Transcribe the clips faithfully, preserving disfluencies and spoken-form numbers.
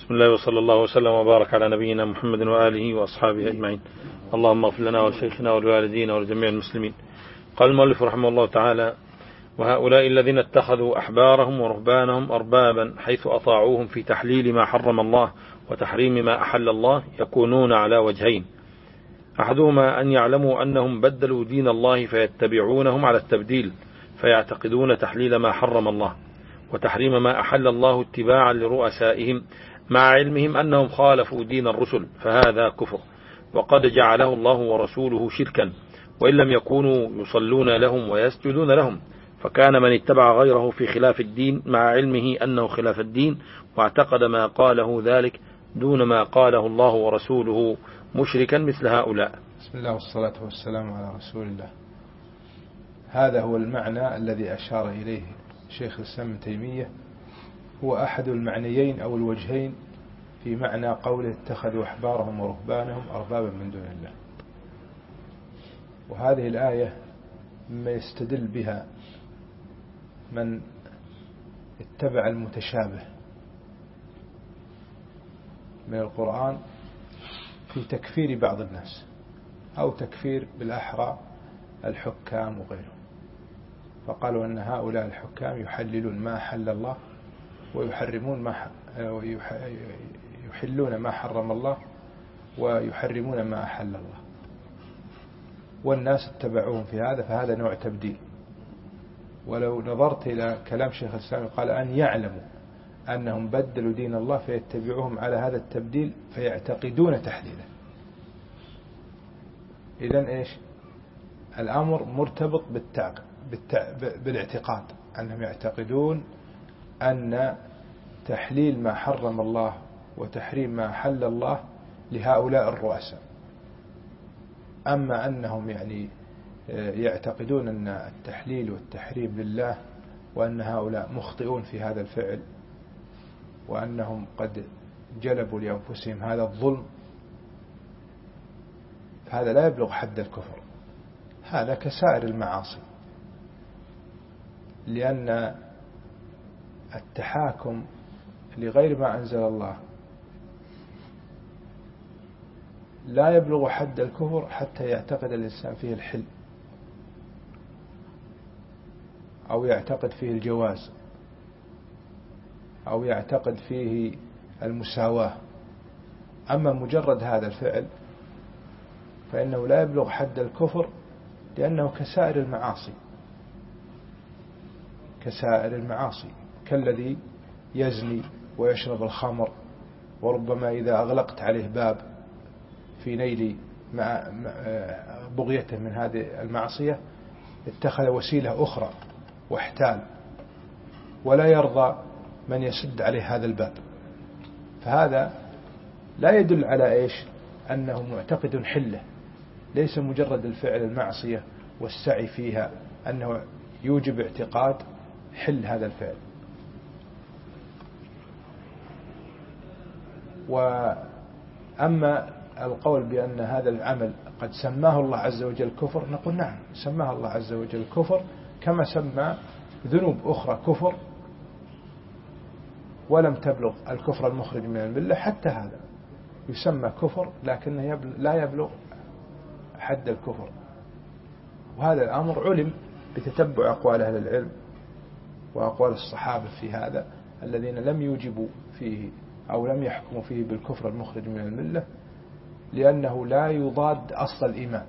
بسم الله وصلى الله وسلم وبارك على نبينا محمد وآله وأصحابه أجمعين. اللهم اغفر لنا ولشيخنا ولوالدينا ولجميع المسلمين. قال المؤلف رحمه الله تعالى: وهؤلاء الذين اتخذوا أحبارهم ورهبانهم أربابا حيث أطاعوهم في تحليل ما حرم الله وتحريم ما أحل الله يكونون على وجهين: أحدهما أن يعلموا أنهم بدلوا دين الله فيتبعونهم على التبديل فيعتقدون تحليل ما حرم الله وتحريم ما أحل الله اتباعا لرؤسائهم مع علمهم أنهم خالفوا دين الرسل، فهذا كفر، وقد جعله الله ورسوله شركا، وإن لم يكونوا يصلون لهم ويسجدون لهم، فكان من اتبع غيره في خلاف الدين مع علمه أنه خلاف الدين واعتقد ما قاله ذلك دون ما قاله الله ورسوله مشركا مثل هؤلاء. بسم الله والصلاة والسلام على رسول الله. هذا هو المعنى الذي أشار إليه شيخ الإسلام ابن تيمية، هو أحد المعنيين أو الوجهين في معنى قوله اتخذوا أحبارهم ورهبانهم أربابا من دون الله. وهذه الآية مما يستدل بها من اتبع المتشابه من القرآن في تكفير بعض الناس أو تكفير بالأحرى الحكام وغيرهم، فقالوا أن هؤلاء الحكام يحللون ما حل الله ويحرمون ما يحلون ما حرم الله ويحرمون ما أحل الله، والناس اتبعوهم في هذا، فهذا نوع تبديل. ولو نظرت إلى كلام شيخ الإسلام قال أن يعلموا أنهم بدلوا دين الله فيتبعوهم على هذا التبديل فيعتقدون تحليله. إذن إيش الأمر مرتبط بالتعق... بالتع... بالاعتقاد، أنهم يعتقدون أن تحليل ما حرم الله وتحريم ما حل الله لهؤلاء الرؤساء. أما أنهم يعني يعتقدون أن التحليل والتحريم لله وأن هؤلاء مخطئون في هذا الفعل وأنهم قد جلبوا لأنفسهم هذا الظلم، هذا لا يبلغ حد الكفر، هذا كسائر المعاصي، لأن التحاكم لغير ما أنزل الله لا يبلغ حد الكفر حتى يعتقد الإنسان فيه الحل أو يعتقد فيه الجواز أو يعتقد فيه المساواة. أما مجرد هذا الفعل فإنه لا يبلغ حد الكفر، لأنه كسائر المعاصي كسائر المعاصي كالذي يزني ويشرب الخمر، وربما إذا أغلقت عليه باب في نيل مع بغيته من هذه المعصية اتخذ وسيلة أخرى واحتال، ولا يرضى من يسد عليه هذا الباب. فهذا لا يدل على إيش أنه معتقد حله، ليس مجرد الفعل المعصية والسعي فيها أنه يوجب اعتقاد حل هذا الفعل. وأما القول بأن هذا العمل قد سماه الله عز وجل كفر، نقول نعم سماه الله عز وجل كفر، كما سمى ذنوب أخرى كفر ولم تبلغ الكفر المخرج من الملة، حتى هذا يسمى كفر لكنه لا يبلغ حد الكفر. وهذا الأمر علم بتتبع أقوال أهل العلم وأقوال الصحابة في هذا الذين لم يوجبوا فيه أو لم يحكموا فيه بالكفر المخرج من الملة، لأنه لا يضاد أصل الإيمان.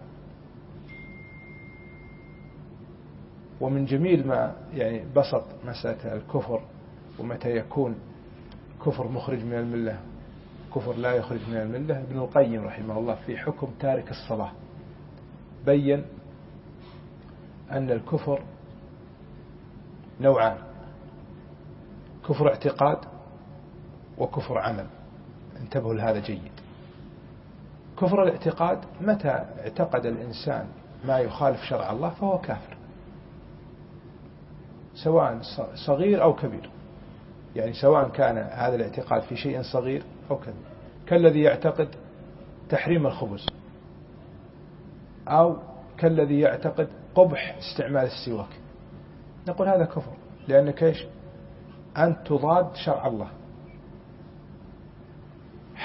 ومن جميل ما يعني بسط مسألة الكفر ومتى يكون كفر مخرج من الملة كفر لا يخرج من الملة، ابن القيم رحمه الله في حكم تارك الصلاة بين أن الكفر نوعان: كفر اعتقاد وكفر عمل. انتبهوا لهذا جيد. كفر الاعتقاد متى اعتقد الإنسان ما يخالف شرع الله فهو كافر، سواء صغير أو كبير، يعني سواء كان هذا الاعتقاد في شيء صغير أو كبير، كالذي يعتقد تحريم الخبز أو كالذي يعتقد قبح استعمال السواك، نقول هذا كفر، لأنك إيش أنت تضاد شرع الله.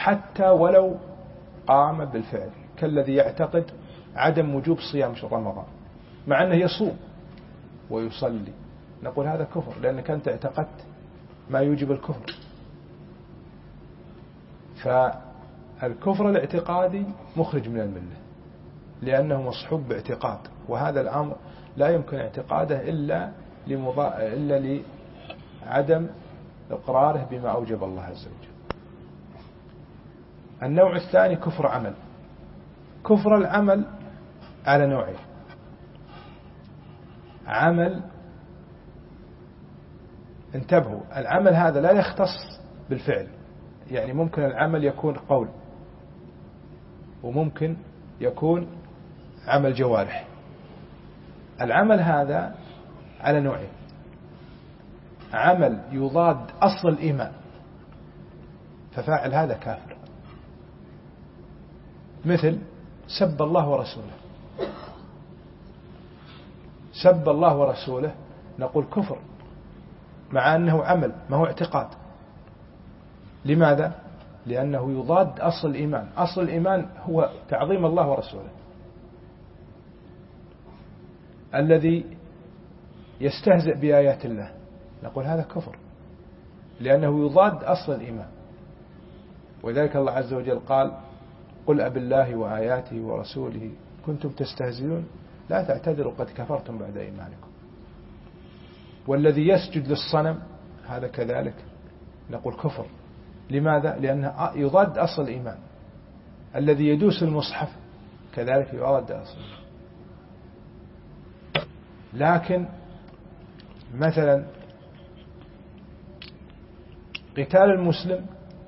حتى ولو قام بالفعل، كالذي يعتقد عدم وجوب صيام شهر رمضان مع أنه يصوم ويصلي، نقول هذا كفر لأنك أنت اعتقدت ما يوجب الكفر. فالكفر الاعتقادي مخرج من الملة لأنه مصحوب باعتقاد، وهذا الأمر لا يمكن اعتقاده إلا لمضا... إلا لعدم إقراره بما أوجب الله عز وجل. النوع الثاني كفر عمل. كفر العمل على نوعين: عمل، انتبهوا، العمل هذا لا يختص بالفعل، يعني ممكن العمل يكون قول وممكن يكون عمل جوارح. العمل هذا على نوعين: عمل يضاد أصل الإيمان ففاعل هذا كافر، مثل سب الله ورسوله. سب الله ورسوله نقول كفر مع أنه عمل ما هو اعتقاد. لماذا؟ لأنه يضاد أصل الإيمان. أصل الإيمان هو تعظيم الله ورسوله. الذي يستهزئ بآيات الله نقول هذا كفر لأنه يضاد أصل الإيمان. وذلك الله عز وجل قال: قل أب الله وآياته ورسوله كنتم تستهزئون لا تعتذروا قد كفرتم بعد إيمانكم. والذي يسجد للصنم هذا كذلك نقول كفر. لماذا؟ لأنه يضاد أصل الإيمان. الذي يدوس المصحف كذلك يضاد أصل الإيمان. لكن مثلا قتال المسلم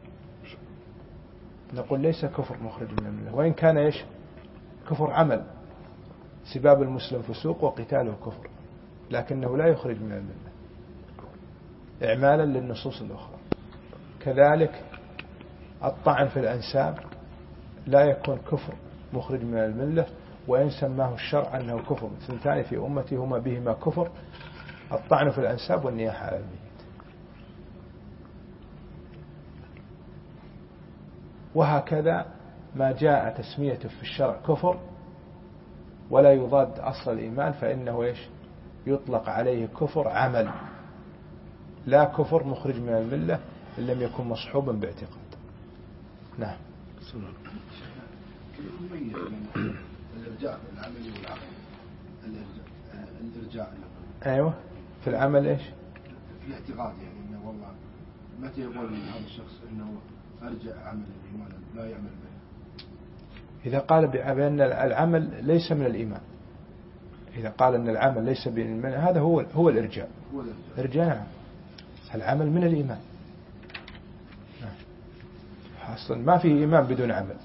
نقول ليس كفر مخرج من الملة، وإن كان إيش كفر عمل، سباب المسلم فسوق وقتاله كفر، لكنه لا يخرج من الملة إعمالا للنصوص الأخرى. كذلك الطعن في الأنساب لا يكون كفر مخرج من الملة، وإن سماه الشرع أنه كفر. ثنتان في أمتي هما بهما كفر: الطعن في الأنساب والنياحة على الميت. وهكذا ما جاء تسميته في الشرع كفر ولا يضاد أصل الإيمان فإنه إيش يطلق عليه كفر عمل، لا كفر مخرج من الملة إن لم يكن مصحوبا باعتقاد. نعم. الإرجاء العملي والعقل. الإرجاء أيوة في العمل إيش في اعتقاد، يعني إنه والله متى يقول هذا الشخص إنه أرجع عمل الإيمان لا يعمل به؟ إذا قال بأن العمل ليس من الإيمان، إذا قال أن العمل ليس من الإيمان هذا هو هو الإرجاء. هو الإرجاء. نعم، العمل من الإيمان. أصلا ما في إيمان بدون عمل.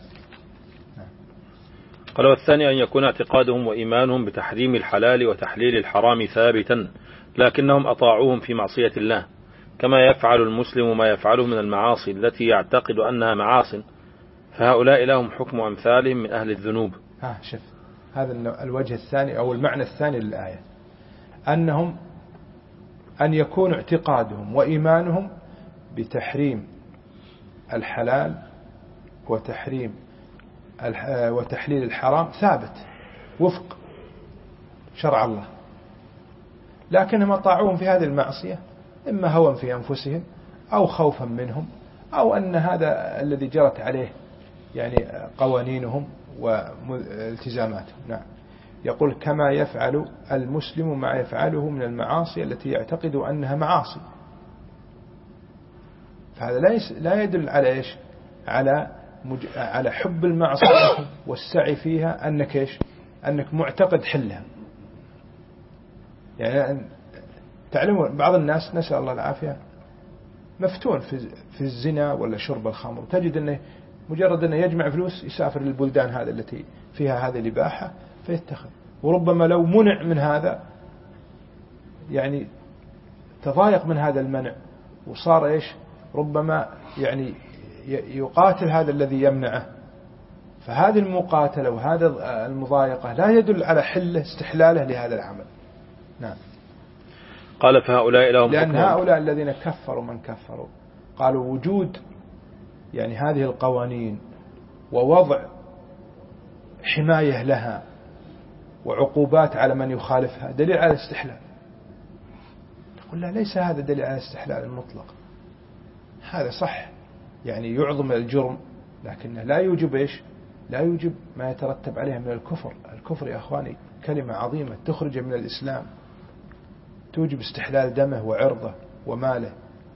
قال: والثاني أن يكون اعتقادهم وإيمانهم بتحريم الحلال وتحليل الحرام ثابتا، لكنهم أطاعوهم في معصية الله، كما يفعل المسلم ما يفعله من المعاصي التي يعتقد أنها معاصٍ، فهؤلاء لهم حكم أمثالهم من أهل الذنوب. ها شوف هذا الوجه الثاني أو المعنى الثاني للآية، أنهم أن يكون اعتقادهم وإيمانهم بتحريم الحلال وتحريم وتحليل الحرام ثابت وفق شرع الله، لكنهم أطاعوهم في هذه المعصية إما هوى في أنفسهم أو خوفا منهم أو أن هذا الذي جرت عليه يعني قوانينهم والتزاماتهم. نعم. يقول: كما يفعل المسلم ما يفعله من المعاصي التي يعتقد أنها معاصي. فهذا لا يدل على إيش على مج... على حب المعصية والسعي فيها أنك إيش أنك معتقد حلها. يعني تعلمون بعض الناس نسأل الله العافية مفتون في في الزنا ولا شرب الخمر، تجد أنه مجرد أنه يجمع فلوس يسافر للبلدان هذه التي فيها هذه الإباحة فيتخذ، وربما لو منع من هذا يعني تضايق من هذا المنع وصار إيش ربما يعني يقاتل هذا الذي يمنعه. فهذه المقاتلة وهذا المضايقة لا يدل على حله استحلاله لهذا العمل. نعم. قال: فهؤلاء لهم لأن هؤلاء الذين كفروا من كفروا قالوا وجود يعني هذه القوانين ووضع حماية لها وعقوبات على من يخالفها دليل على الاستحلال. نقول لا، ليس هذا دليل على الاستحلال المطلق. هذا صح يعني يعظم الجرم، لكنه لا يوجب إيش؟ لا يوجب ما يترتب عليها من الكفر. الكفر يا أخواني كلمة عظيمة تخرج من الإسلام، توجب استحلال دمه وعرضه وماله.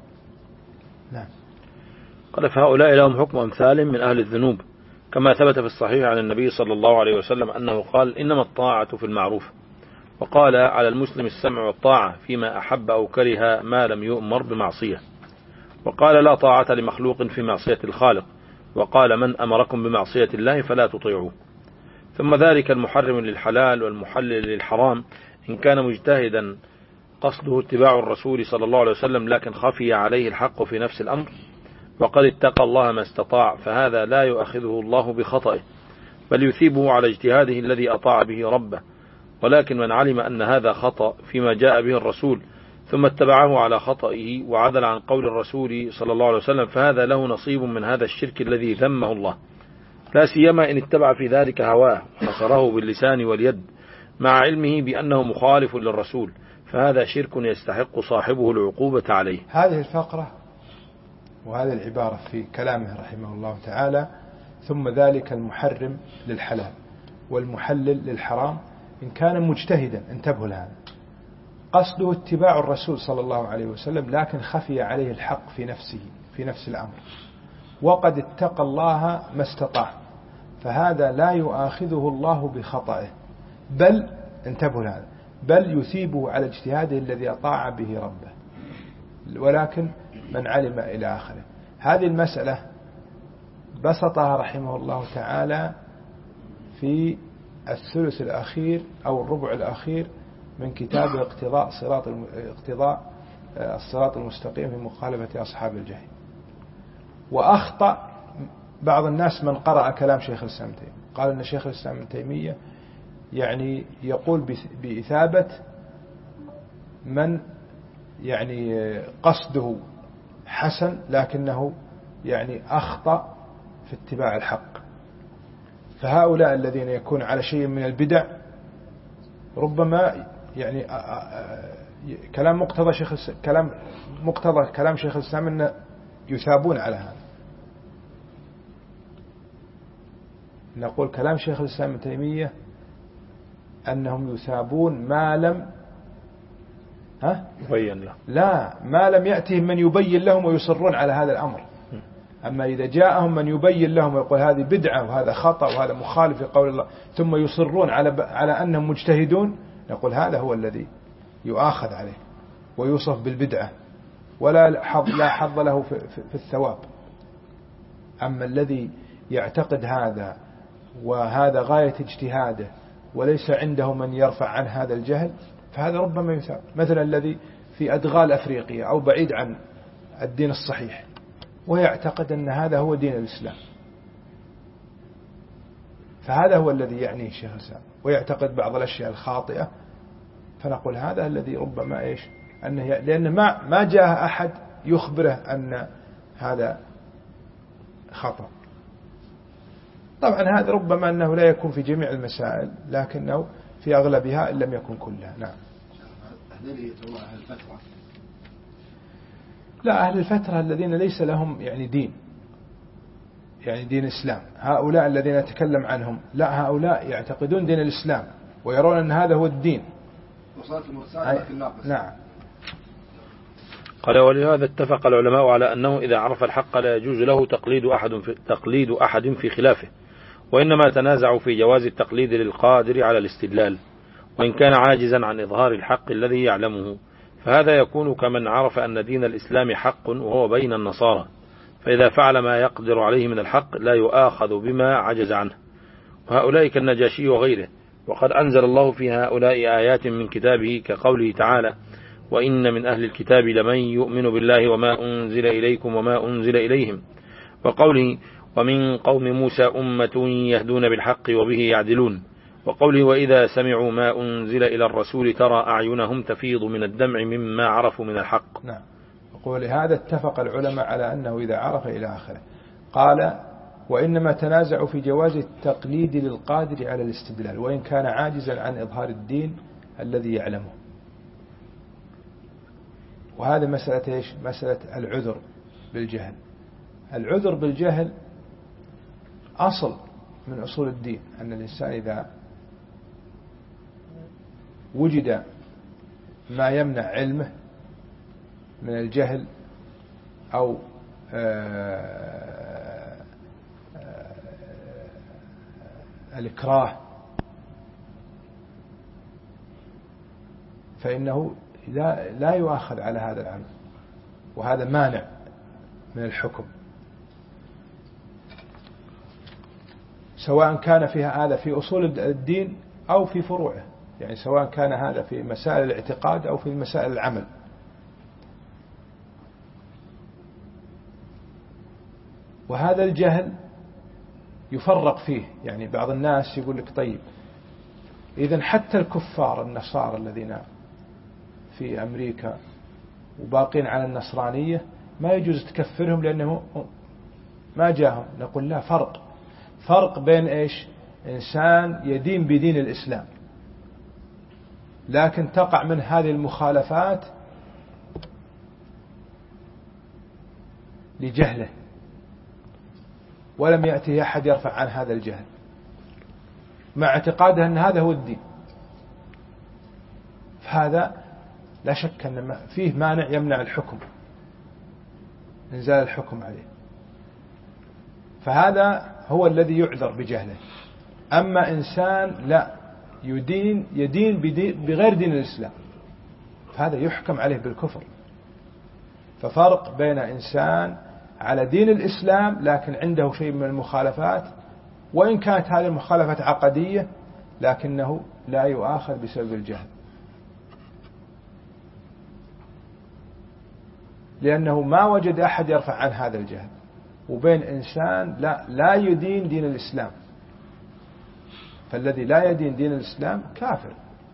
نعم. قال فهؤلاء لهم حكم أمثال من أهل الذنوب، كما ثبت في الصحيح عن النبي صلى الله عليه وسلم أنه قال إنما الطاعة في المعروف، وقال على المسلم السمع والطاعة فيما أحب أو كره ما لم يؤمر بمعصية، وقال لا طاعة لمخلوق في معصية الخالق، وقال من أمركم بمعصية الله فلا تطيعوه. ثم ذلك المحرم للحلال والمحلل للحرام إن كان مجتهدا قصده اتباع الرسول صلى الله عليه وسلم لكن خفي عليه الحق في نفس الأمر وقد اتقى الله ما استطاع، فهذا لا يؤخذه الله بخطئه بل يثيبه على اجتهاده الذي أطاع به ربه. ولكن من علم أن هذا خطأ فيما جاء به الرسول ثم اتبعه على خطئه وعدل عن قول الرسول صلى الله عليه وسلم فهذا له نصيب من هذا الشرك الذي ذمه الله، لا سيما إن اتبع في ذلك هواه ونصره باللسان واليد مع علمه بأنه مخالف للرسول، فهذا شرك يستحق صاحبه العقوبة عليه. هذه الفقرة وهذه العبارة في كلامه رحمه الله تعالى ثم ذلك المحرم للحلال والمحلل للحرام إن كان مجتهدا، انتبهوا لهذا، قصده اتباع الرسول صلى الله عليه وسلم لكن خفي عليه الحق في نفسه في نفس الأمر وقد اتقى الله ما استطاع، فهذا لا يؤاخذه الله بخطئه بل انتبهوا لهذا بل يثيبه على اجتهاده الذي أطاع به ربه. ولكن من علم إلى آخره. هذه المسألة بسطها رحمه الله تعالى في الثلث الأخير أو الربع الأخير من كتاب اقتضاء صراط اقتضاء الصراط المستقيم في مخالفة أصحاب الجحيم. وأخطأ بعض الناس من قرأ كلام شيخ الإسلام ابن تيمية، قال أن شيخ الإسلام ابن تيمية يعني يقول بإثابة من يعني قصده حسن لكنه يعني أخطأ في اتباع الحق. فهؤلاء الذين يكون على شيء من البدع ربما يعني كلام مقتضى شيخ كلام مقتضى كلام شيخ الإسلام أن يثابون على هذا. نقول كلام شيخ الإسلام ابن تيمية أنهم يثابون ما لم ها يبين له، لا ما لم يأتهم من يبين لهم ويصرون على هذا الأمر. أما إذا جاءهم من يبين لهم ويقول هذه بدعة وهذا خطأ وهذا مخالف لقول الله ثم يصرون على على أنهم مجتهدون، نقول هذا هو الذي يؤاخذ عليه ويوصف بالبدعة ولا حظ لا حظ له في, في, في الثواب. أما الذي يعتقد هذا وهذا غاية اجتهاده وليس عنده من يرفع عن هذا الجهل فهذا ربما يثاب، مثلا الذي في أدغال أفريقيا أو بعيد عن الدين الصحيح ويعتقد أن هذا هو دين الإسلام، فهذا هو الذي يعنيه الشيخ الإسلام ويعتقد بعض الأشياء الخاطئة، فنقول هذا الذي ربما إيش أنه لأن ما ما جاء أحد يخبره أن هذا خطأ. طبعا هذا ربما أنه لا يكون في جميع المسائل لكنه في أغلبها إن لم يكن كلها. نعم. أهل الفترة لا، أهل الفترة الذين ليس لهم يعني دين يعني دين الإسلام، هؤلاء الذين نتكلم عنهم لا، هؤلاء يعتقدون دين الإسلام ويرون أن هذا هو الدين. وصلت المرسال لكن ناقص. نعم. قال ولهذا اتفق العلماء على أنه إذا عرف الحق لا يجوز له تقليد أحد في, تقليد أحد في خلافه، وإنما تنازعوا في جواز التقليد للقادر على الاستدلال وإن كان عاجزا عن إظهار الحق الذي يعلمه، فهذا يكون كمن عرف أن دين الإسلام حق وهو بين النصارى، فإذا فعل ما يقدر عليه من الحق لا يؤاخذ بما عجز عنه. وهؤلاء كالنجاشي وغيره، وقد أنزل الله في هؤلاء آيات من كتابه كقوله تعالى وإن من أهل الكتاب لمن يؤمن بالله وما أنزل إليكم وما أنزل إليهم، وقوله ومن قوم موسى أمة يهدون بالحق وبه يعدلون، وقوله وإذا سمعوا ما أنزل إلى الرسول ترى أعينهم تفيض من الدمع مما عرفوا من الحق. نعم. وقول هذا اتفق العلماء على أنه إذا عرف إلى آخره قال وإنما تنازعوا في جواز التقليد للقادر على الاستدلال وإن كان عاجزا عن إظهار الدين الذي يعلمه. وهذا مسألة إيش؟ مسألة العذر بالجهل. العذر بالجهل أصل من أصول الدين، أن الإنسان إذا وجد ما يمنع علمه من الجهل أو الإكراه فإنه لا, لا يؤاخذ على هذا العمل، وهذا مانع من الحكم، سواء كان فيها هذا في أصول الدين أو في فروعه، يعني سواء كان هذا في مسائل الاعتقاد أو في مسائل العمل. وهذا الجهل يفرق فيه، يعني بعض الناس يقول لك طيب إذن حتى الكفار النصارى الذين في أمريكا وباقين على النصرانية ما يجوز تكفرهم لأنه ما جاهم. نقول لا، فرق فرق بين إيش؟ إنسان يدين بدين الإسلام لكن تقع من هذه المخالفات لجهله ولم يأتي أحد يرفع عن هذا الجهل مع اعتقاده أن هذا هو الدين، فهذا لا شك أن فيه مانع يمنع الحكم، إنزال الحكم عليه، فهذا هو الذي يعذر بجهله. أما إنسان لا يدين يدين بغير دين الإسلام فهذا يحكم عليه بالكفر. ففرق بين إنسان على دين الإسلام لكن عنده شيء من المخالفات، وإن كانت هذه المخالفات عقدية لكنه لا يؤاخذ بسبب الجهل، لأنه ما وجد أحد يرفع عن هذا الجهل. وبين إنسان لا لا يدين دين الإسلام، فالذي لا يدين دين الإسلام كافر،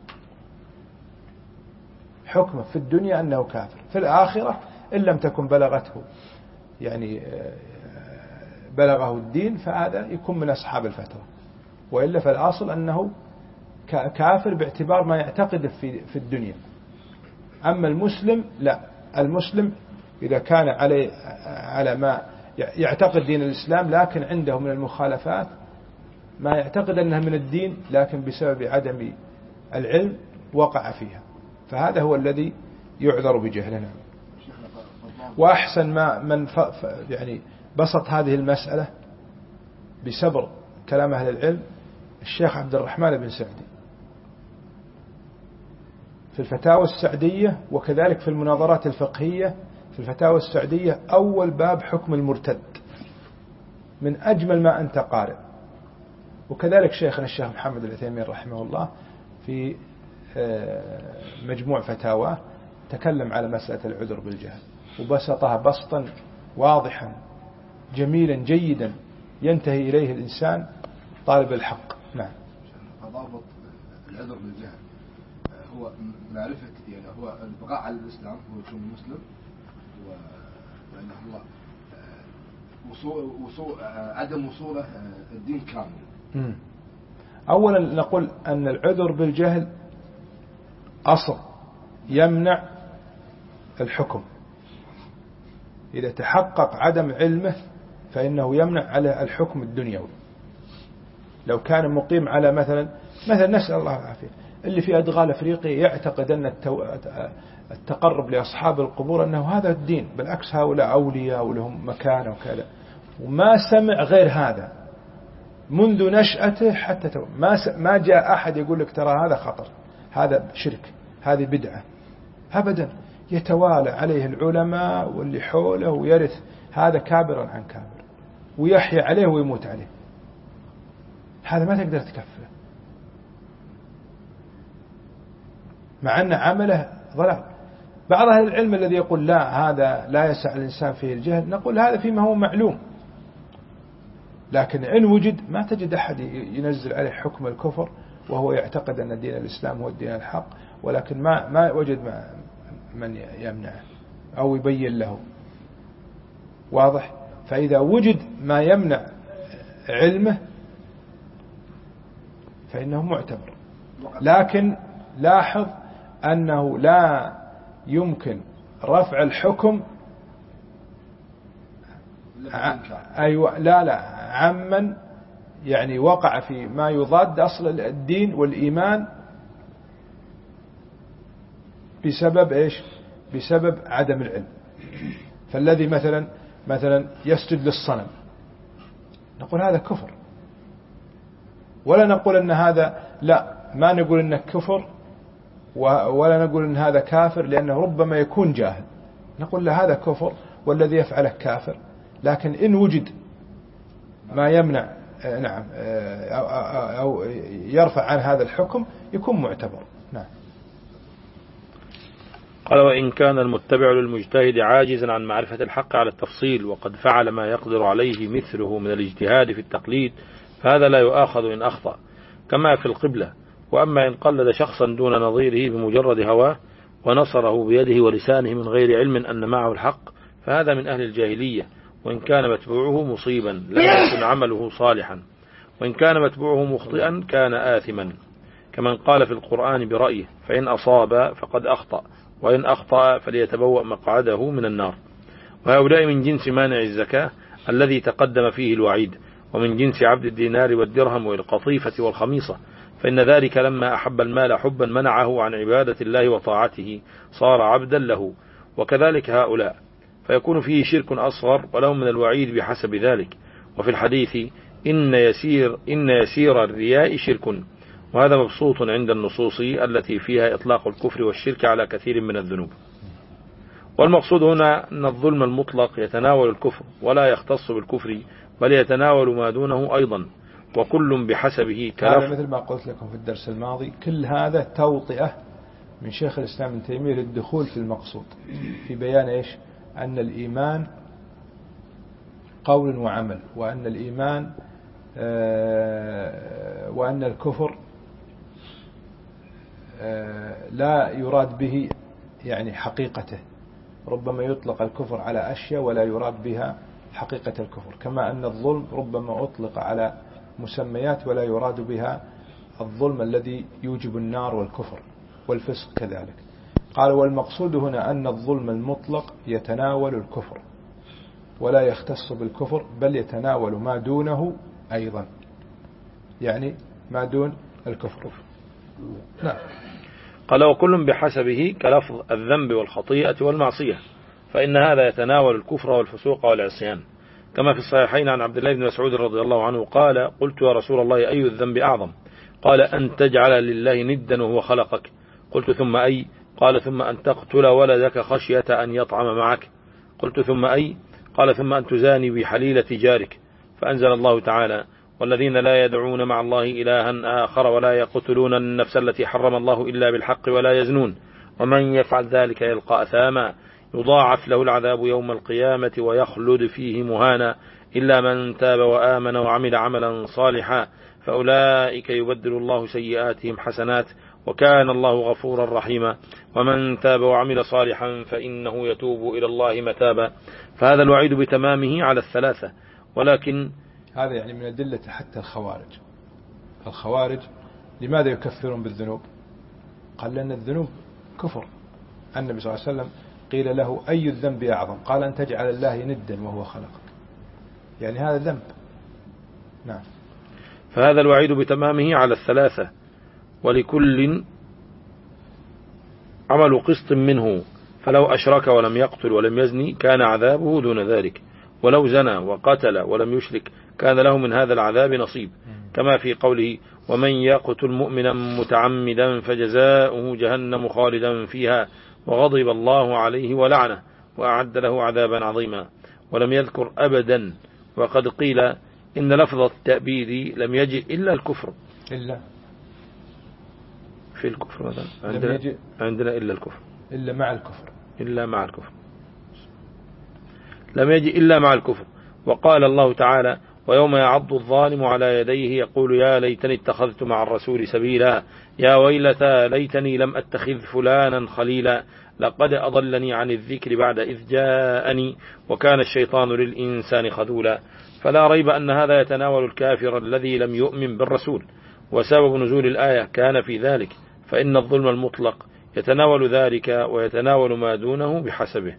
حكمه في الدنيا أنه كافر، في الآخرة إن لم تكن بلغته يعني بلغه الدين فهذا يكون من أصحاب الفترة، وإلا فالأصل أنه كافر باعتبار ما يعتقد في في الدنيا. أما المسلم لا، المسلم إذا كان على على ما يعتقد دين الإسلام لكن عنده من المخالفات ما يعتقد أنها من الدين لكن بسبب عدم العلم وقع فيها، فهذا هو الذي يعذر بجهلنا. وأحسن ما من يعني بسط هذه المسألة بسبر كلام أهل العلم الشيخ عبد الرحمن بن سعدي في الفتاوى السعدية، وكذلك في المناظرات الفقهية في الفتاوى السعدية أول باب حكم المرتد، من أجمل ما أنت قارئ. وكذلك شيخنا الشيخ محمد العثيمين رحمه الله في مجموع فتاواه تكلم على مسألة العذر بالجهل وبسطها بسطا واضحا جميلا جيدا ينتهي إليه الإنسان طالب الحق. نعم. ضابط العذر بالجهل هو معرفة، يعني هو البقاء على الإسلام، هو يكون مسلم، وأنه هو وصول وصول عدم وصوله الدين كامل. أولا نقول أن العذر بالجهل أصل يمنع الحكم، إذا تحقق عدم علمه فإنه يمنع على الحكم الدنيوي. لو كان مقيم على مثلا مثلا نسأل الله العافية اللي في أدغال أفريقيا يعتقد أن التقرب لأصحاب القبور أنه هذا الدين، بالعكس هؤلاء أولياء ولهم مكانة وكذا، وما سمع غير هذا منذ نشأته حتى تو ما ما جاء أحد يقول لك ترى هذا خطر، هذا شرك، هذه بدعة، أبدا. يتوالى عليه العلماء واللي حوله ويرث هذا كابرا عن كابر ويحيى عليه ويموت عليه، هذا ما تقدر تكفره مع أن عمله ضلال. بعض أهل العلم الذي يقول لا هذا لا يسع الإنسان فيه الجهل، نقول هذا فيما هو معلوم، لكن إن وجد ما تجد أحد ينزل عليه حكم الكفر وهو يعتقد أن دين الإسلام هو الدين الحق، ولكن ما ما وجد من يمنعه أو يبين له. واضح؟ فإذا وجد ما يمنع علمه فإنه معتبر. لكن لاحظ أنه لا يمكن رفع الحكم أيوة لا لا عمن يعني وقع في ما يضاد أصل الدين والإيمان بسبب إيش؟ بسبب عدم العلم. فالذي مثلا مثلا يسجد للصنم نقول هذا كفر، ولا نقول أن هذا لا ما نقول أنه كفر، ولا نقول أن هذا كافر لأنه ربما يكون جاهل، نقول له هذا كفر والذي يفعله كافر. لكن إن وجد ما يمنع نعم أو يرفع عن هذا الحكم يكون معتبر. نعم. قال وإن كان المتبع للمجتهد عاجزا عن معرفة الحق على التفصيل وقد فعل ما يقدر عليه مثله من الاجتهاد في التقليد فهذا لا يؤاخذ إن أخطأ كما في القبلة. وأما إن قلد شخصا دون نظيره بمجرد هواه ونصره بيده ولسانه من غير علم أن معه الحق فهذا من أهل الجاهلية، وإن كان متبوعه مصيبا لم يكن عمله صالحا، وإن كان متبوعه مخطئا كان آثما كمن قال في القرآن برأيه فإن أصاب فقد أخطأ وإن أخطأ فليتبوأ مقعده من النار. وهؤلاء من جنس مانع الزكاة الذي تقدم فيه الوعيد، ومن جنس عبد الدينار والدرهم والقطيفة والخميصة، فإن ذلك لما أحب المال حبا منعه عن عبادة الله وطاعته صار عبدا له. وكذلك هؤلاء فيكون فيه شرك أصغر ولهم من الوعيد بحسب ذلك. وفي الحديث إن يسير, إن يسير الرياء شرك، وهذا مبسوط عند النصوص التي فيها إطلاق الكفر والشرك على كثير من الذنوب. والمقصود هنا أن الظلم المطلق يتناول الكفر ولا يختص بالكفر بل يتناول ما دونه أيضا، وكل بحسبه كلام. مثل ما قلت لكم في الدرس الماضي كل هذا توطئة من شيخ الإسلام ابن تيمية للدخول في المقصود في بيان إيش؟ أن الإيمان قول وعمل، وأن الإيمان آه وأن الكفر آه لا يراد به يعني حقيقته، ربما يطلق الكفر على أشياء ولا يراد بها حقيقة الكفر، كما أن الظلم ربما أطلق على مسميات ولا يراد بها الظلم الذي يوجب النار والكفر والفسق كذلك. قال والمقصود هنا أن الظلم المطلق يتناول الكفر ولا يختص بالكفر بل يتناول ما دونه أيضا، يعني ما دون الكفر. نعم. قال وكل بحسبه كلفظ الذنب والخطيئة والمعصية، فإن هذا يتناول الكفر والفسوق والعصيان، كما في الصحيحين عن عبد الله بن مسعود رضي الله عنه قال قلت يا رسول الله أي الذنب أعظم؟ قال أن تجعل لله ندا وهو خلقك. قلت ثم أي؟ قال ثم أن تقتل ولدك خشية أن يطعم معك. قلت ثم أي؟ قال ثم أن تزاني بحليلة جارك. فأنزل الله تعالى والذين لا يدعون مع الله إلها آخر ولا يقتلون النفس التي حرم الله إلا بالحق ولا يزنون ومن يفعل ذلك يلقى أثاما يضاعف له العذاب يوم القيامة ويخلد فيه مهانا إلا من تاب وآمن وعمل عملا صالحا فأولئك يبدل الله سيئاتهم حسنات وكان الله غفورا رحيما ومن تاب وعمل صالحا فإنه يتوب إلى الله متابا. فهذا الوعيد بتمامه على الثلاثة. ولكن هذا يعني من أدلة حتى الخوارج. الخوارج لماذا يكفرون بالذنوب؟ قال لأن الذنوب كفر. النبي صلى الله عليه وسلم قيل له أي الذنب أعظم؟ قال أن تجعل الله ندا وهو خلقك، يعني هذا ذنب. نعم. فهذا الوعيد بتمامه على الثلاثة، ولكل عمل قسط منه، فلو أشرك ولم يقتل ولم يزني كان عذابه دون ذلك، ولو زنى وقتل ولم يشرك كان له من هذا العذاب نصيب، كما في قوله ومن يقتل مؤمنا متعمدا فجزاؤه جهنم خالدا فيها وغضب الله عليه ولعنه وأعد له عذابا عظيما. ولم يذكر أبدا، وقد قيل إن لفظ التأبيد لم يجئ إلا الكفر إلا في الكفر مثلا عندنا, عندنا إلا الكفر إلا مع الكفر إلا مع الكفر لم يجئ إلا مع الكفر. وقال الله تعالى ويوم يعض الظالم على يديه يقول يا ليتني اتخذت مع الرسول سبيلا يا ويلتى ليتني لم أتخذ فلانا خليلا لقد أضلني عن الذكر بعد إذ جاءني وكان الشيطان للإنسان خذولا. فلا ريب أن هذا يتناول الكافر الذي لم يؤمن بالرسول، وسبب نزول الآية كان في ذلك، فإن الظلم المطلق يتناول ذلك ويتناول ما دونه بحسبه.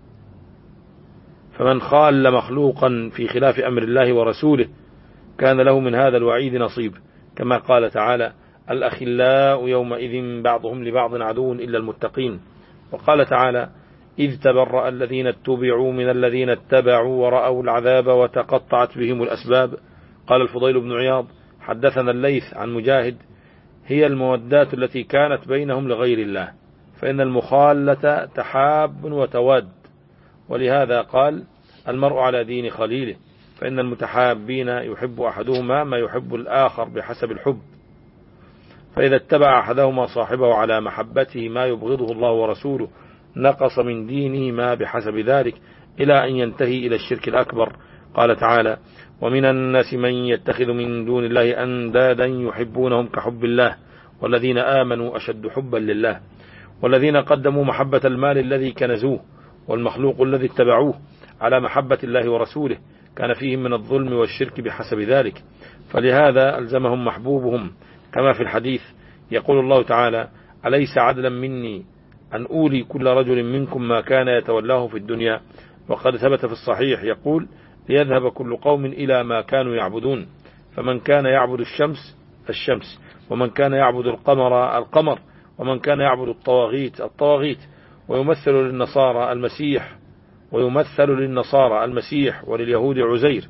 فمن خال مخلوقا في خلاف أمر الله ورسوله كان له من هذا الوعيد نصيب، كما قال تعالى: الأخلاء يومئذ بعضهم لبعض عدو إلا المتقين. وقال تعالى: إذ تبرأ الذين اتبعوا من الذين اتبعوا ورأوا العذاب وتقطعت بهم الأسباب. قال الفضيل بن عياض: حدثنا الليث عن مجاهد: هي المودات التي كانت بينهم لغير الله، فإن المخالة تحاب وتواد، ولهذا قال: المرء على دين خليله، فإن المتحابين يحب أحدهما ما يحب الآخر بحسب الحب، فإذا اتبع أحدهما صاحبه على محبته ما يبغضه الله ورسوله نقص من دينه ما بحسب ذلك، إلى أن ينتهي إلى الشرك الأكبر. قال تعالى: ومن الناس من يتخذ من دون الله أندادا يحبونهم كحب الله والذين آمنوا أشد حبا لله، والذين قدموا محبة المال الذي كنزوه والمخلوق الذي اتبعوه على محبة الله ورسوله كان فيهم من الظلم والشرك بحسب ذلك، فلهذا ألزمهم محبوبهم، كما في الحديث يقول الله تعالى: أليس عدلا مني أن أولي كل رجل منكم ما كان يتولاه في الدنيا. وقد ثبت في الصحيح يقول: ليذهب كل قوم إلى ما كانوا يعبدون، فمن كان يعبد الشمس الشمس، ومن كان يعبد القمر القمر، ومن كان يعبد الطواغيت الطواغيت. ويمثل للنصارى المسيح ويمثل للنصارى المسيح ولليهود عزير،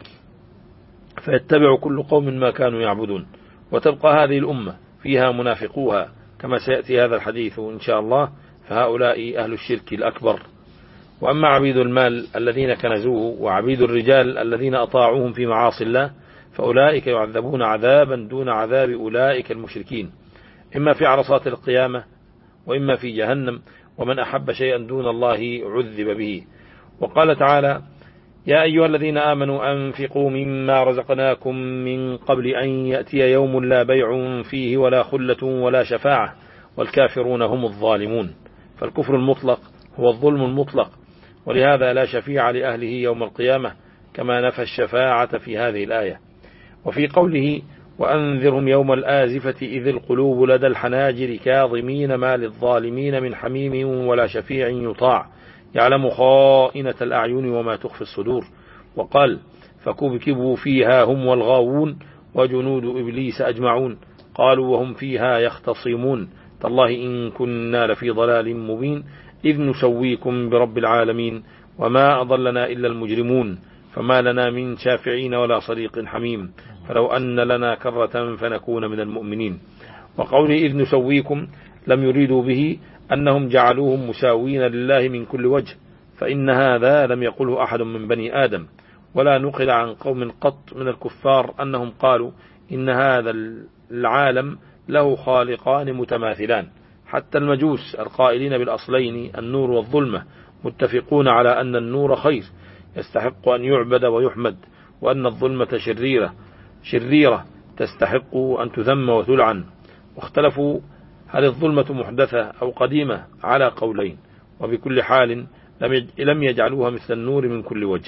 فيتبع كل قوم ما كانوا يعبدون. وتبقى هذه الأمة فيها منافقوها، كما سيأتي هذا الحديث إن شاء الله، فهؤلاء أهل الشرك الأكبر. وأما عبيد المال الذين كنزوه وعبيد الرجال الذين أطاعوهم في معاصي الله فأولئك يعذبون عذابا دون عذاب أولئك المشركين، إما في عرصات القيامة وإما في جهنم، ومن أحب شيئا دون الله عذب به. وقال تعالى: يا أيها الذين آمنوا أنفقوا مما رزقناكم من قبل أن يأتي يوم لا بيع فيه ولا خلة ولا شفاعة والكافرون هم الظالمون. فالكفر المطلق هو الظلم المطلق، ولهذا لا شفيع لأهله يوم القيامة، كما نفى الشفاعة في هذه الآية. وفي قوله: وأنذرهم يوم الآزفة إذ القلوب لدى الحناجر كاظمين ما للظالمين من حميم ولا شفيع يطاع يعلم خائنة الأعين وما تخفي الصدور. وقال: فكبكبوا فيها هم والغاوون وجنود إبليس أجمعون قالوا وهم فيها يختصمون تالله إن كنا لفي ضلال مبين إذ نسويكم برب العالمين وما أضلنا إلا المجرمون فما لنا من شافعين ولا صديق حميم فلو أن لنا كرة فنكون من المؤمنين. وقول إذ نسويكم لم يريدوا به أنهم جعلوهم مساوين لله من كل وجه، فإن هذا لم يقله أحد من بني آدم، ولا نقل عن قوم قط من الكفار أنهم قالوا إن هذا العالم له خالقان متماثلان. حتى المجوس القائلين بالأصلين النور والظلمة متفقون على أن النور خير يستحق أن يعبد ويحمد، وأن الظلمة شريرة شريرة تستحق أن تذم وتلعن. واختلفوا هل الظلمة محدثة أو قديمة على قولين، وبكل حال لم يجعلوها مثل النور من كل وجه.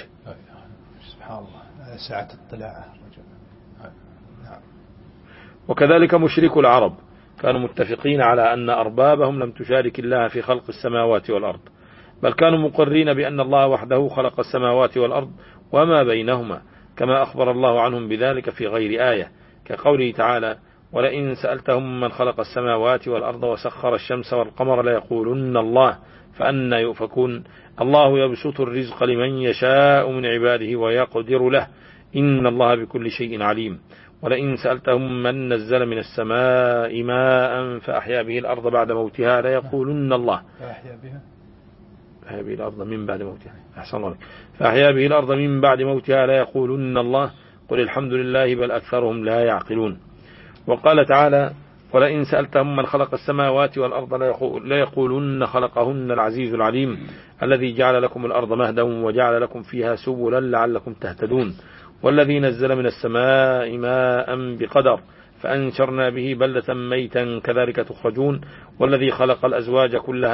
سبحان الله، ساعة اطلاع. وكذلك مشركو العرب كانوا متفقين على أن أربابهم لم تشارك الله في خلق السماوات والأرض، بل كانوا مقرين بأن الله وحده خلق السماوات والأرض وما بينهما، كما أخبر الله عنهم بذلك في غير آية، كقوله تعالى: ولئن سألتهم من خلق السماوات والأرض وسخر الشمس والقمر ليقولن الله فأنى يؤفكون الله يبسط الرزق لمن يشاء من عباده ويقدر له إن الله بكل شيء عليم. ولئن سألتهم من نزل من السماء ماء فأحيا به الأرض بعد موتها ليقولن الله فأحيا بها فأحيا به الأرض من بعد موتها أحسن الله فأحيا به الأرض من بعد موتها ليقولن الله قل الحمد لله بل أكثرهم لا يعقلون. وقال تعالى: ولئن سألتهم من خلق السماوات والأرض ليقولن خلقهن العزيز العليم الذي جعل لكم الأرض مهدا وجعل لكم فيها سبلا لعلكم تهتدون والذي نزل من السماء ماء بقدر فأنشرنا به بلدة ميتا كذلك تخرجون والذي خلق الأزواج كلها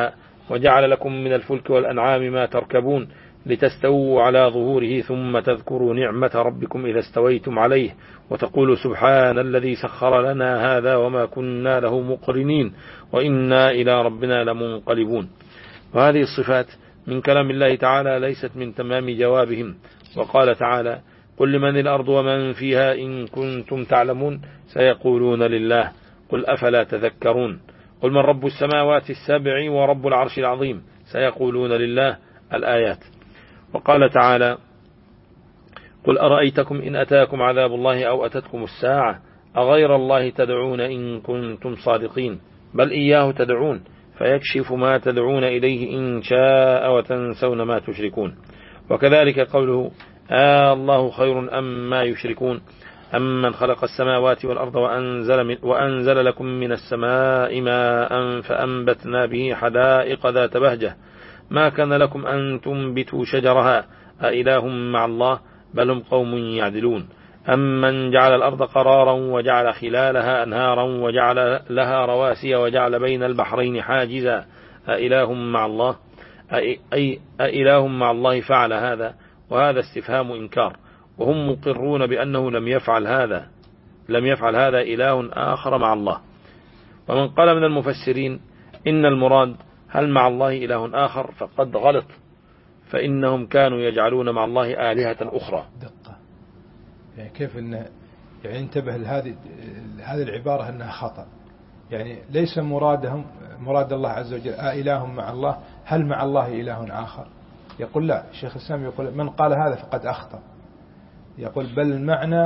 وجعل لكم من الفلك والأنعام ما تركبون لتستووا على ظهوره ثم تذكروا نعمة ربكم إذا استويتم عليه وتقولوا سبحان الذي سخر لنا هذا وما كنا له مقرنين وإنا إلى ربنا لمنقلبون. وهذه الصفات من كلام الله تعالى ليست من تمام جوابهم. وقال تعالى قل لمن الأرض ومن فيها إن كنتم تعلمون سيقولون لله قل أفلا تذكرون قل من رب السماوات السبع ورب العرش العظيم سيقولون لله الآيات. وقال تعالى قل أرأيتكم إن أتاكم عذاب الله أو أتتكم الساعة أغير الله تدعون إن كنتم صادقين بل إياه تدعون فيكشف ما تدعون إليه إن شاء وتنسون ما تشركون. وكذلك قوله آه الله خير أم ما يشركون أمن خلق السماوات والأرض وأنزل, من وأنزل لكم من السماء ماء فأنبتنا به حدائق ذات بهجة ما كان لكم أن تنبتوا شجرها أإله مع الله بل هم قوم يعدلون أمن جعل الأرض قرارا وجعل خلالها أنهارا وجعل لها رواسي وجعل بين البحرين حاجزا أإله مع الله أي أإله مع الله فعل هذا. وهذا استفهام إنكار وهم مقرون بأنه لم يفعل هذا لم يفعل هذا إله آخر مع الله. ومن قال من المفسرين إن المراد هل مع الله إله آخر فقد غلط فإنهم كانوا يجعلون مع الله آلهة أخرى. دقة يعني كيف إن يعني انتبه لهذه هذه العبارة أنها خطأ. يعني ليس مرادهم مراد الله عز وجل آله مع الله هل مع الله إله آخر. يقول لا الشيخ الإسلام يقول من قال هذا فقد أخطأ. يقول بل المعنى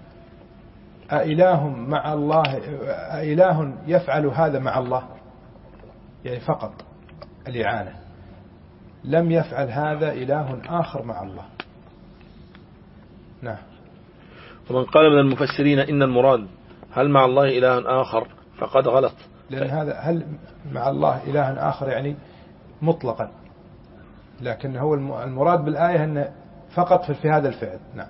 أإله مع الله أإله يفعل هذا مع الله يعني فقط الإعانة لم يفعل هذا إله آخر مع الله. نعم. ومن قال من المفسرين إن المراد هل مع الله إله آخر فقد غلط لأن هذا هل مع الله إله آخر يعني مطلقا لكن هو المراد بالآية أن فقط في هذا الفعل. نعم.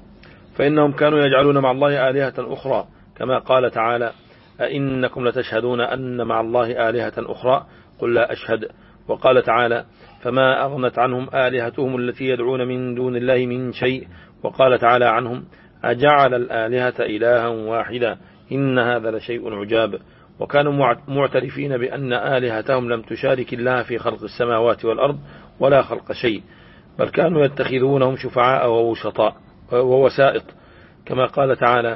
فإنهم كانوا يجعلون مع الله آلهة أخرى كما قال تعالى أئنكم لتشهدون أن مع الله آلهة أخرى قل لا أشهد. وقال تعالى فما أغنت عنهم آلهتهم التي يدعون من دون الله من شيء. وقال تعالى عنهم أجعل الآلهة إلها واحدا إن هذا لشيء عجاب. وكانوا معترفين بأن آلهتهم لم تشارك الله في خلق السماوات والأرض ولا خلق شيء بل كانوا يتخذونهم شفعاء ووسطاء ووسائط كما قال تعالى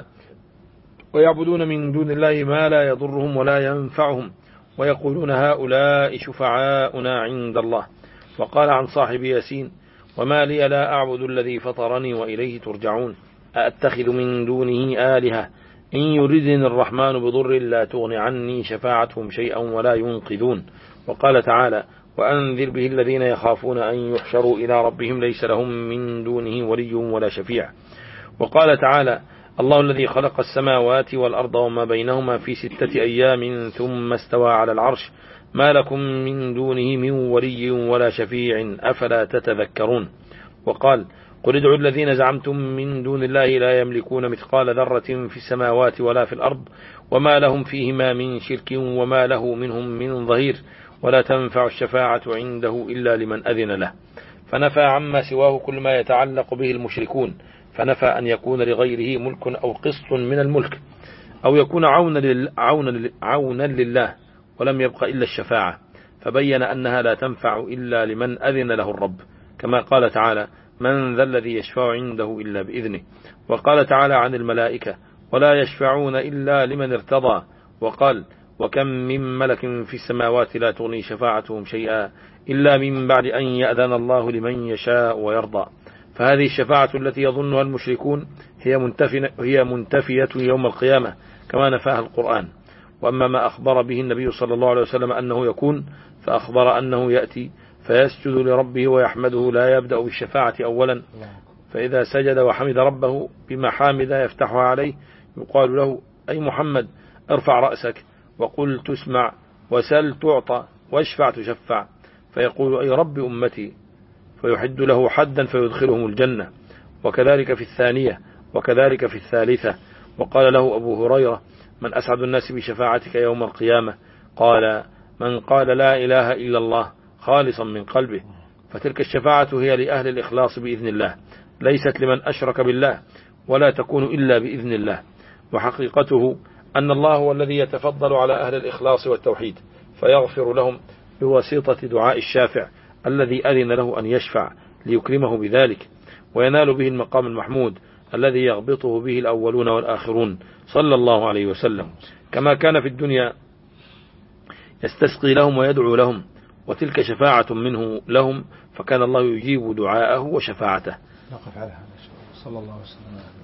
ويعبدون من دون الله ما لا يضرهم ولا ينفعهم ويقولون هؤلاء شفعاؤنا عند الله. وقال عن صاحب ياسين وما لي لا أعبد الذي فطرني وإليه ترجعون أأتخذ من دونه آلهة إن يردني الرحمن بضر لا تغني عني شفاعتهم شيئا ولا ينقذون. وقال تعالى وأنذر به الذين يخافون أن يحشروا إلى ربهم ليس لهم من دونه ولي ولا شفيع. وقال تعالى الله الذي خلق السماوات والأرض وما بينهما في ستة أيام ثم استوى على العرش ما لكم من دونه من ولي ولا شفيع أفلا تتذكرون. وقال قل ادعوا الذين زعمتم من دون الله لا يملكون مثقال ذرة في السماوات ولا في الأرض وما لهم فيهما من شرك وما له منهم من ظهير ولا تنفع الشفاعة عنده إلا لمن أذن له. فنفى عما سواه كل ما يتعلق به المشركون فنفى أن يكون لغيره ملك أو قسط من الملك أو يكون عونا لله, عونا عونا لله ولم يبق إلا الشفاعة فبين أنها لا تنفع إلا لمن أذن له الرب كما قال تعالى من ذا الذي يشفع عنده إلا بإذنه. وقال تعالى عن الملائكة ولا يشفعون إلا لمن ارتضى. وقال وكم من ملك في السماوات لا تغني شفاعتهم شيئا إلا من بعد أن يأذن الله لمن يشاء ويرضى. فهذه الشفاعة التي يظنها المشركون هي منتفية, هي منتفية يوم القيامة كما نفاها القرآن. وأما ما أخبر به النبي صلى الله عليه وسلم أنه يكون فأخبر أنه يأتي فيسجد لربه ويحمده لا يبدأ بالشفاعة أولا فإذا سجد وحمد ربه بمحامد يفتحها عليه يقال له أي محمد ارفع رأسك وقل تسمع وسل تعطى واشفع تشفع فيقول أي رب أمتي فيحد له حدا فيدخلهم الجنة. وكذلك في الثانية وكذلك في الثالثة. وقال له أبو هريرة من أسعد الناس بشفاعتك يوم القيامة قال من قال لا إله إلا الله خالصا من قلبه، فتلك الشفاعة هي لأهل الإخلاص بإذن الله، ليست لمن أشرك بالله، ولا تكون إلا بإذن الله. وحقيقته أن الله هو الذي يتفضل على أهل الإخلاص والتوحيد فيغفر لهم بواسطة دعاء الشافع الذي أذن له أن يشفع ليكرمه بذلك وينال به المقام المحمود الذي يغبطه به الأولون والآخرون صلى الله عليه وسلم، كما كان في الدنيا يستسقي لهم ويدعو لهم، وتلك شفاعة منه لهم، فكان الله يجيب دعاءه وشفاعته. نقف على هذا. صلى الله عليه وسلم.